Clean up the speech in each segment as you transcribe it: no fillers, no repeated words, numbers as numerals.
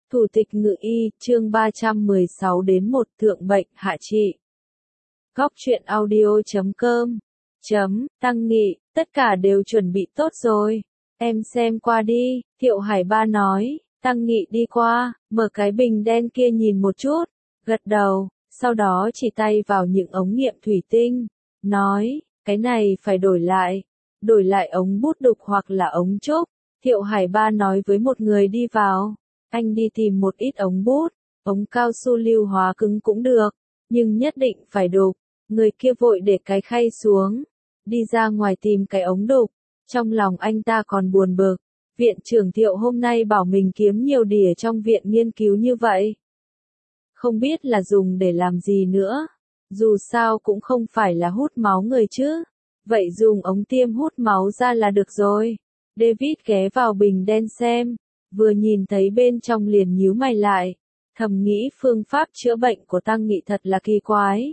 Thủ tịch Ngự Y, chương 316 đến 1 Thượng bệnh hạ trị. Góc truyện audio.com. Tăng Nghị, tất cả đều chuẩn bị tốt rồi. Em xem qua đi, Thiệu Hải Ba nói. Tăng Nghị đi qua, mở cái bình đen kia nhìn một chút, gật đầu, sau đó chỉ tay vào những ống nghiệm thủy tinh, nói, cái này phải đổi lại ống bút đục hoặc là ống trúc. Thiệu Hải Ba nói với một người đi vào, anh đi tìm một ít ống bút, ống cao su lưu hóa cứng cũng được, nhưng nhất định phải đục. Người kia vội để cái khay xuống, đi ra ngoài tìm cái ống đục, trong lòng anh ta còn buồn bực. Viện trưởng Thiệu hôm nay bảo mình kiếm nhiều đỉa trong viện nghiên cứu như vậy. Không biết là dùng để làm gì nữa, dù sao cũng không phải là hút máu người chứ, vậy dùng ống tiêm hút máu ra là được rồi. David ghé vào bình đen xem, vừa nhìn thấy bên trong liền nhíu mày lại, thầm nghĩ phương pháp chữa bệnh của Tăng Nghị thật là kỳ quái.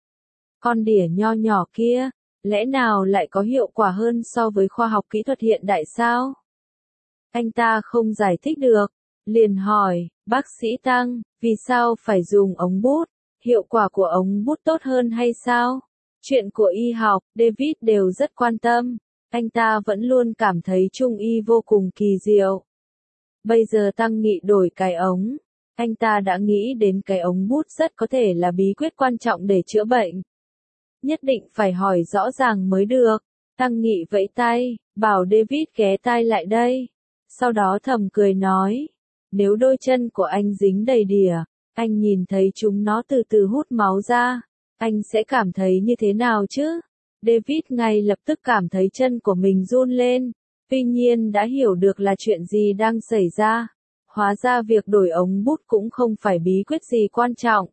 Con đỉa nho nhỏ kia, lẽ nào lại có hiệu quả hơn so với khoa học kỹ thuật hiện đại sao? Anh ta không giải thích được, liền hỏi, bác sĩ Tăng, vì sao phải dùng ống bút? Hiệu quả của ống bút tốt hơn hay sao? Chuyện của y học, David đều rất quan tâm. Anh ta vẫn luôn cảm thấy Trung y vô cùng kỳ diệu. Bây giờ Tăng Nghị đổi cái ống, anh ta đã nghĩ đến cái ống bút rất có thể là bí quyết quan trọng để chữa bệnh. Nhất định phải hỏi rõ ràng mới được. Tăng Nghị vẫy tay, bảo David ghé tai lại đây. Sau đó thầm cười nói, nếu đôi chân của anh dính đầy đỉa, anh nhìn thấy chúng nó từ từ hút máu ra, anh sẽ cảm thấy như thế nào chứ? David ngay lập tức cảm thấy chân của mình run lên, tuy nhiên đã hiểu được là chuyện gì đang xảy ra. Hóa ra việc đổi ống bút cũng không phải bí quyết gì quan trọng,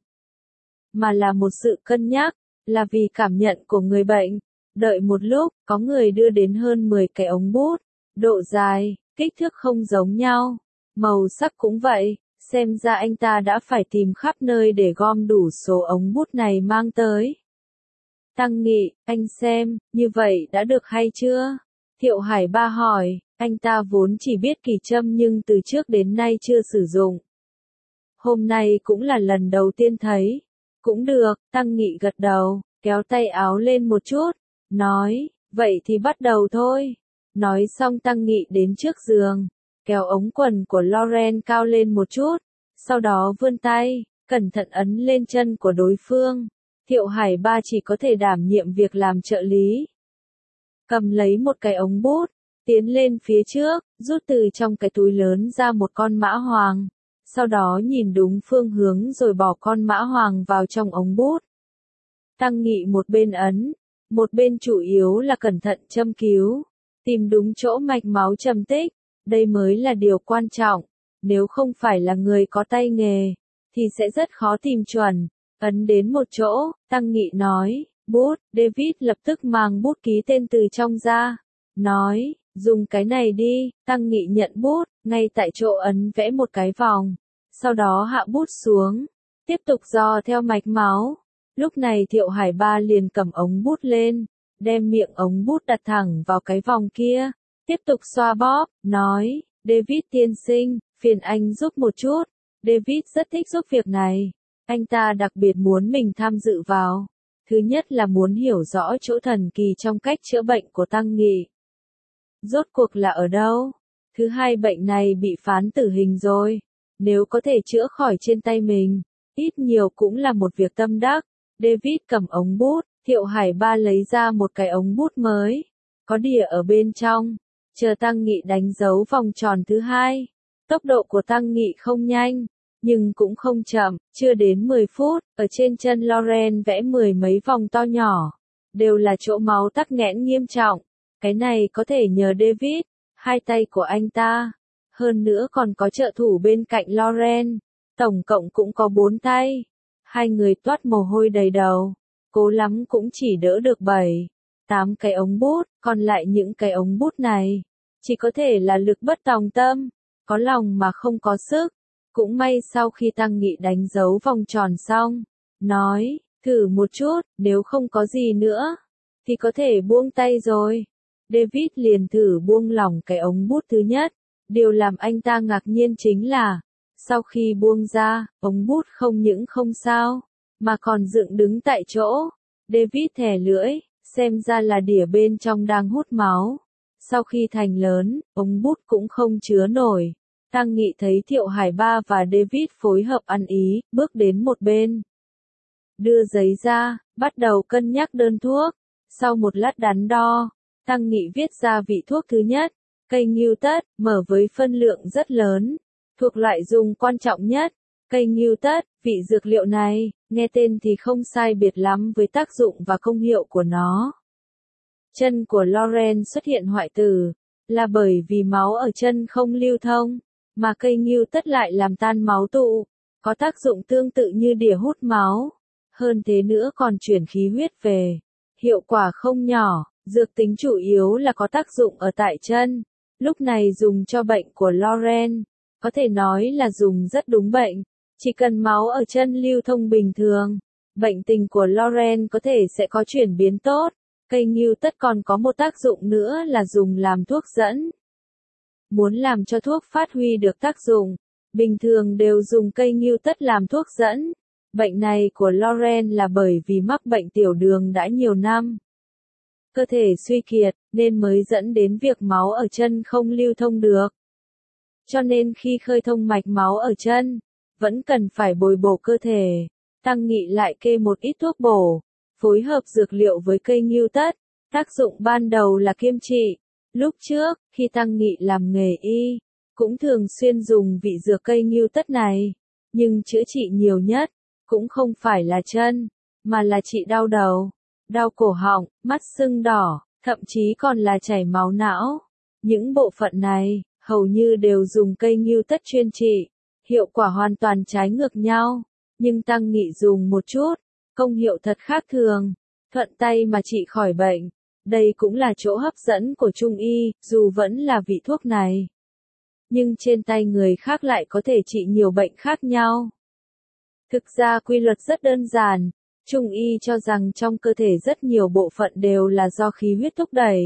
mà là một sự cân nhắc, là vì cảm nhận của người bệnh. Đợi một lúc, có người đưa đến hơn 10 cái ống bút, độ dài, kích thước không giống nhau, màu sắc cũng vậy, xem ra anh ta đã phải tìm khắp nơi để gom đủ số ống bút này mang tới. Tăng Nghị, anh xem, như vậy đã được hay chưa? Thiệu Hải Ba hỏi, anh ta vốn chỉ biết kỳ châm nhưng từ trước đến nay chưa sử dụng. Hôm nay cũng là lần đầu tiên thấy. Cũng được, Tăng Nghị gật đầu, kéo tay áo lên một chút, nói, vậy thì bắt đầu thôi. Nói xong Tăng Nghị đến trước giường, kéo ống quần của Lauren cao lên một chút, sau đó vươn tay, cẩn thận ấn lên chân của đối phương. Thiệu Hải Ba chỉ có thể đảm nhiệm việc làm trợ lý. Cầm lấy một cái ống bút, tiến lên phía trước, rút từ trong cái túi lớn ra một con mã hoàng. Sau đó nhìn đúng phương hướng rồi bỏ con mã hoàng vào trong ống bút. Tăng Nghị một bên ấn, một bên chủ yếu là cẩn thận châm cứu, tìm đúng chỗ mạch máu châm tích, đây mới là điều quan trọng. Nếu không phải là người có tay nghề, thì sẽ rất khó tìm chuẩn. Ấn đến một chỗ, Tăng Nghị nói, bút, David lập tức mang bút ký tên từ trong ra, nói, dùng cái này đi. Tăng Nghị nhận bút, ngay tại chỗ ấn vẽ một cái vòng, sau đó hạ bút xuống, tiếp tục dò theo mạch máu. Lúc này Thiệu Hải Ba liền cầm ống bút lên, đem miệng ống bút đặt thẳng vào cái vòng kia, tiếp tục xoa bóp, nói, David tiên sinh, phiền anh giúp một chút. David rất thích giúp việc này, anh ta đặc biệt muốn mình tham dự vào. Thứ nhất là muốn hiểu rõ chỗ thần kỳ trong cách chữa bệnh của Tăng Nghị. Rốt cuộc là ở đâu? Thứ hai, bệnh này bị phán tử hình rồi. Nếu có thể chữa khỏi trên tay mình, ít nhiều cũng là một việc tâm đắc. David cầm ống bút, Thiệu Hải Ba lấy ra một cái ống bút mới, có đỉa ở bên trong, chờ Tăng Nghị đánh dấu vòng tròn thứ hai. Tốc độ của Tăng Nghị không nhanh, nhưng cũng không chậm, chưa đến 10 phút, ở trên chân Lauren vẽ 10 mấy vòng to nhỏ, đều là chỗ máu tắc nghẽn nghiêm trọng. Cái này có thể nhờ David, hai tay của anh ta, hơn nữa còn có trợ thủ bên cạnh Lauren, tổng cộng cũng có 4 tay. Hai người toát mồ hôi đầy đầu, cố lắm cũng chỉ đỡ được 7, 8 cái ống bút, còn lại những cái ống bút này, chỉ có thể là lực bất tòng tâm, có lòng mà không có sức. Cũng may sau khi Tăng Nghị đánh dấu vòng tròn xong, nói, thử một chút, nếu không có gì nữa, thì có thể buông tay rồi. David liền thử buông lỏng cái ống bút thứ nhất, điều làm anh ta ngạc nhiên chính là, Sau khi buông ra, ống bút không những không sao, mà còn dựng đứng tại chỗ. David thè lưỡi, xem ra là đỉa bên trong đang hút máu. Sau khi thành lớn, ống bút cũng không chứa nổi. Tăng Nghị thấy Thiệu Hải Ba và David phối hợp ăn ý, bước đến một bên. Đưa giấy ra, bắt đầu cân nhắc đơn thuốc. Sau một lát đắn đo, Tăng Nghị viết ra vị thuốc thứ nhất, cây ngưu tất, mở với phân lượng rất lớn, thuộc loại dùng quan trọng nhất. Cây ngưu tất, vị dược liệu này, nghe tên thì không sai biệt lắm với tác dụng và công hiệu của nó. Chân của Lauren xuất hiện hoại tử, là bởi vì máu ở chân không lưu thông, mà cây ngưu tất lại làm tan máu tụ, có tác dụng tương tự như đỉa hút máu. Hơn thế nữa còn chuyển khí huyết về, hiệu quả không nhỏ, dược tính chủ yếu là có tác dụng ở tại chân. Lúc này dùng cho bệnh của Lauren, có thể nói là dùng rất đúng bệnh, chỉ cần máu ở chân lưu thông bình thường, bệnh tình của Lauren có thể sẽ có chuyển biến tốt. Cây ngưu tất còn có một tác dụng nữa là dùng làm thuốc dẫn. Muốn làm cho thuốc phát huy được tác dụng, bình thường đều dùng cây ngưu tất làm thuốc dẫn. Bệnh này của Lauren là bởi vì mắc bệnh tiểu đường đã nhiều năm. Cơ thể suy kiệt, nên mới dẫn đến việc máu ở chân không lưu thông được. Cho nên khi khơi thông mạch máu ở chân, vẫn cần phải bồi bổ cơ thể. Tăng Nghị lại kê một ít thuốc bổ, phối hợp dược liệu với cây ngưu tất. Tác dụng ban đầu là kiêm trị. Lúc trước, khi Tăng Nghị làm nghề y, cũng thường xuyên dùng vị dược cây ngưu tất này. Nhưng chữa trị nhiều nhất, cũng không phải là chân, mà là trị đau đầu, đau cổ họng, mắt sưng đỏ, thậm chí còn là chảy máu não. Những bộ phận này, hầu như đều dùng cây ngưu tất chuyên trị. Hiệu quả hoàn toàn trái ngược nhau, nhưng Tăng Nghị dùng một chút, công hiệu thật khác thường, thuận tay mà trị khỏi bệnh. Đây cũng là chỗ hấp dẫn của Trung y, dù vẫn là vị thuốc này, nhưng trên tay người khác lại có thể trị nhiều bệnh khác nhau. Thực ra quy luật rất đơn giản, Trung y cho rằng trong cơ thể rất nhiều bộ phận đều là do khí huyết thúc đẩy.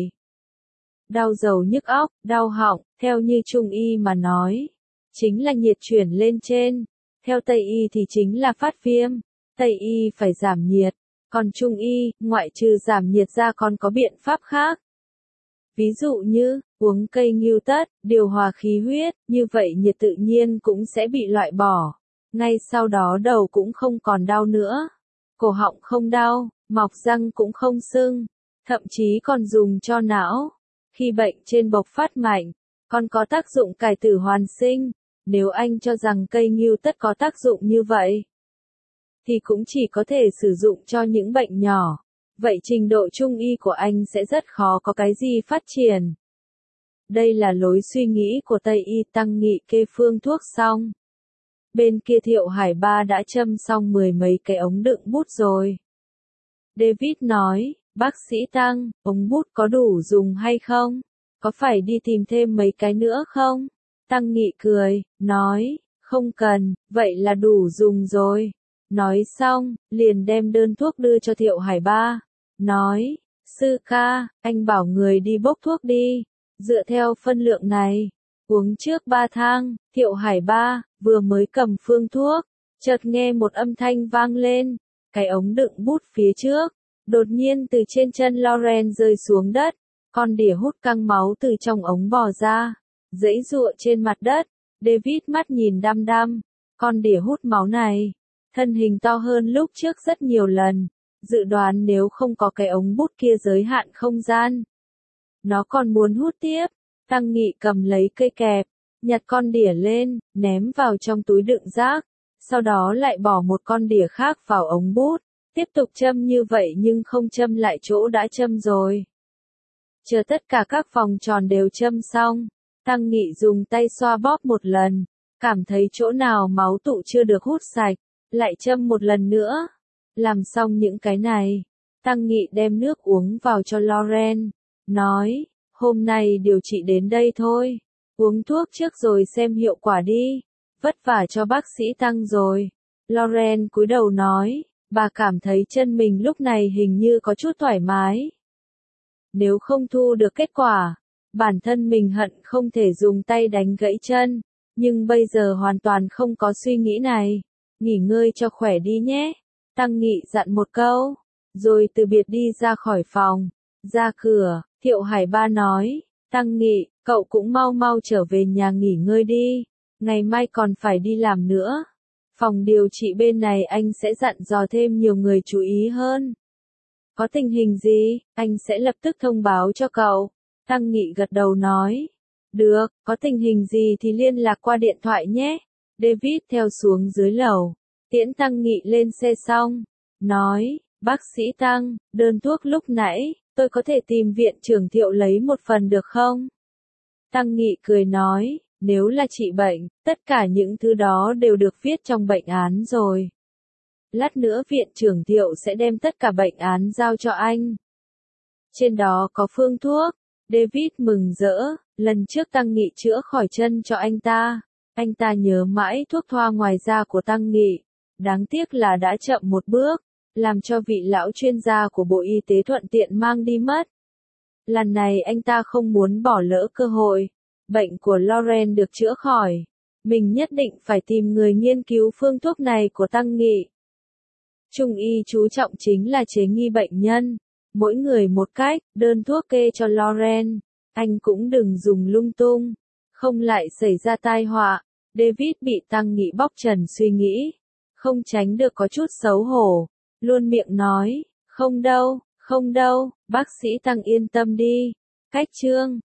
Đau đầu nhức óc, đau họng, theo như Trung y mà nói, chính là nhiệt chuyển lên trên. Theo Tây y thì chính là phát viêm. Tây y phải giảm nhiệt, còn Trung y, ngoại trừ giảm nhiệt ra còn có biện pháp khác. Ví dụ như, uống cây ngưu tất, điều hòa khí huyết, như vậy nhiệt tự nhiên cũng sẽ bị loại bỏ. Ngay sau đó đầu cũng không còn đau nữa. Cổ họng không đau, mọc răng cũng không sưng, thậm chí còn dùng cho não. Khi bệnh trên bộc phát mạnh, còn có tác dụng cải tử hoàn sinh. Nếu anh cho rằng cây ngưu tất có tác dụng như vậy, thì cũng chỉ có thể sử dụng cho những bệnh nhỏ. Vậy trình độ Trung y của anh sẽ rất khó có cái gì phát triển. Đây là lối suy nghĩ của Tây y. Tăng Nghị kê phương thuốc xong. Bên kia Thiệu Hải Ba đã châm xong 10 mấy cái ống đựng bút rồi. David nói, bác sĩ Tăng, ống bút có đủ dùng hay không? Có phải đi tìm thêm mấy cái nữa không? Tăng Nghị cười, nói, không cần, vậy là đủ dùng rồi. Nói xong, liền đem đơn thuốc đưa cho Thiệu Hải Ba. Nói, sư ca, anh bảo người đi bốc thuốc đi. Dựa theo phân lượng này, uống trước 3 thang. Thiệu Hải Ba vừa mới cầm phương thuốc, chợt nghe một âm thanh vang lên. Cái ống đựng bút phía trước, đột nhiên từ trên chân Lauren rơi xuống đất. Con đỉa hút căng máu từ trong ống bò ra, giãy giụa trên mặt đất. David mắt nhìn đăm đăm, con đỉa hút máu này, thân hình to hơn lúc trước rất nhiều lần. Dự đoán nếu không có cái ống bút kia giới hạn không gian, nó còn muốn hút tiếp. Tăng Nghị cầm lấy cây kẹp, nhặt con đỉa lên, ném vào trong túi đựng rác. Sau đó lại bỏ một con đỉa khác vào ống bút, tiếp tục châm như vậy nhưng không châm lại chỗ đã châm rồi. Chờ tất cả các vòng tròn đều châm xong, Tăng Nghị dùng tay xoa bóp một lần, cảm thấy chỗ nào máu tụ chưa được hút sạch, lại châm một lần nữa. Làm xong những cái này, Tăng Nghị đem nước uống vào cho Lauren, nói, hôm nay điều trị đến đây thôi, uống thuốc trước rồi xem hiệu quả đi, vất vả cho bác sĩ Tăng rồi. Lauren cúi đầu nói, bà cảm thấy chân mình lúc này hình như có chút thoải mái. Nếu không thu được kết quả, bản thân mình hận không thể dùng tay đánh gãy chân. nhưng bây giờ hoàn toàn không có suy nghĩ này. Nghỉ ngơi cho khỏe đi nhé. Tăng Nghị dặn một câu, rồi từ biệt đi ra khỏi phòng. Ra cửa, Thiệu Hải Ba nói, Tăng Nghị, cậu cũng mau mau trở về nhà nghỉ ngơi đi, ngày mai còn phải đi làm nữa. Phòng điều trị bên này anh sẽ dặn dò thêm nhiều người chú ý hơn. Có tình hình gì, anh sẽ lập tức thông báo cho cậu. Tăng Nghị gật đầu nói. Được, có tình hình gì thì liên lạc qua điện thoại nhé. David theo xuống dưới lầu. Tiễn Tăng Nghị lên xe xong. Nói, bác sĩ Tăng, đơn thuốc lúc nãy, tôi có thể tìm viện trưởng Thiệu lấy một phần được không? Tăng Nghị cười nói, nếu là trị bệnh, tất cả những thứ đó đều được viết trong bệnh án rồi. Lát nữa viện trưởng Thiệu sẽ đem tất cả bệnh án giao cho anh. Trên đó có phương thuốc. David mừng rỡ, lần trước Tăng Nghị chữa khỏi chân cho anh ta nhớ mãi thuốc thoa ngoài da của Tăng Nghị. Đáng tiếc là đã chậm một bước, làm cho vị lão chuyên gia của Bộ Y tế thuận tiện mang đi mất. Lần này anh ta không muốn bỏ lỡ cơ hội. Bệnh của Lauren được chữa khỏi. Mình nhất định phải tìm người nghiên cứu phương thuốc này của Tăng Nghị. Trung y chú trọng chính là chế nghi bệnh nhân. Mỗi người một cách, đơn thuốc kê cho Lauren. Anh cũng đừng dùng lung tung. Không lại xảy ra tai họa. David bị Tăng Nghị bóc trần suy nghĩ. Không tránh được có chút xấu hổ. Luôn miệng nói, không đâu, bác sĩ Tăng yên tâm đi. Cách chương